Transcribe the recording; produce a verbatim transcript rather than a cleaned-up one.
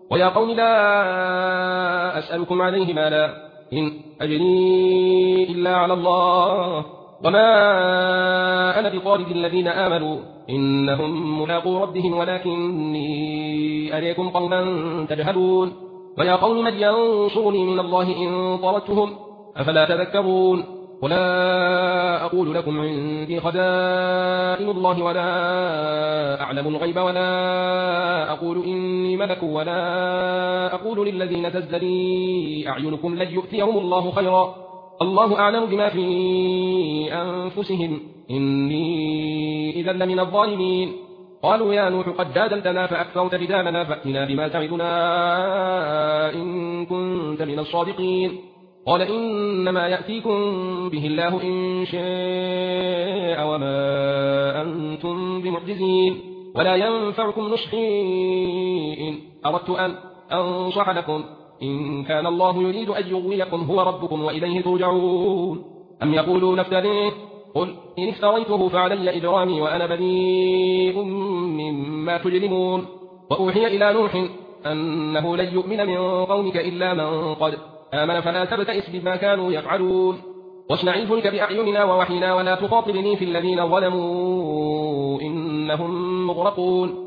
ويا قوم لا أسألكم عليه مالا إن أجري إلا على الله وما أنا بطارد الذين آمنوا إنهم ملاقو ربهم ولكني أريكم قوما تجهلون ويا قوم من ينصرني من الله إن طردتهم أفلا تذكرون ولا أقول لكم عندي خزائن الله ولا أعلم الغيب ولا أقول إني ملك ولا أقول للذين تزدري أعينكم لن يؤتيهم الله خيرا الله أعلم بما في أنفسهم إني إذا لمن الظالمين قالوا يا نوح قد جادلتنا فأكثرت جدالنا فأتنا بما تعدنا إن كنت من الصادقين قال إنما يأتيكم به الله إن شاء وما أنتم بمعجزين ولا ينفعكم نصحي إن أردت أن أنصح لكم إن كان الله يريد أن يغويكم هو ربكم وإليه ترجعون أم يقولون افتريه قل إن افتريته فعلي إجرامي وأنا بريء مما تجرمون وأوحي إلى نوح أنه لن يؤمن من قومك إلا من قد آمن فلا تبتئس بما كانوا يفعلون واصنع الفلك بأعيننا ووحينا ولا تخاطبني في الذين ظلموا إنهم مغرقون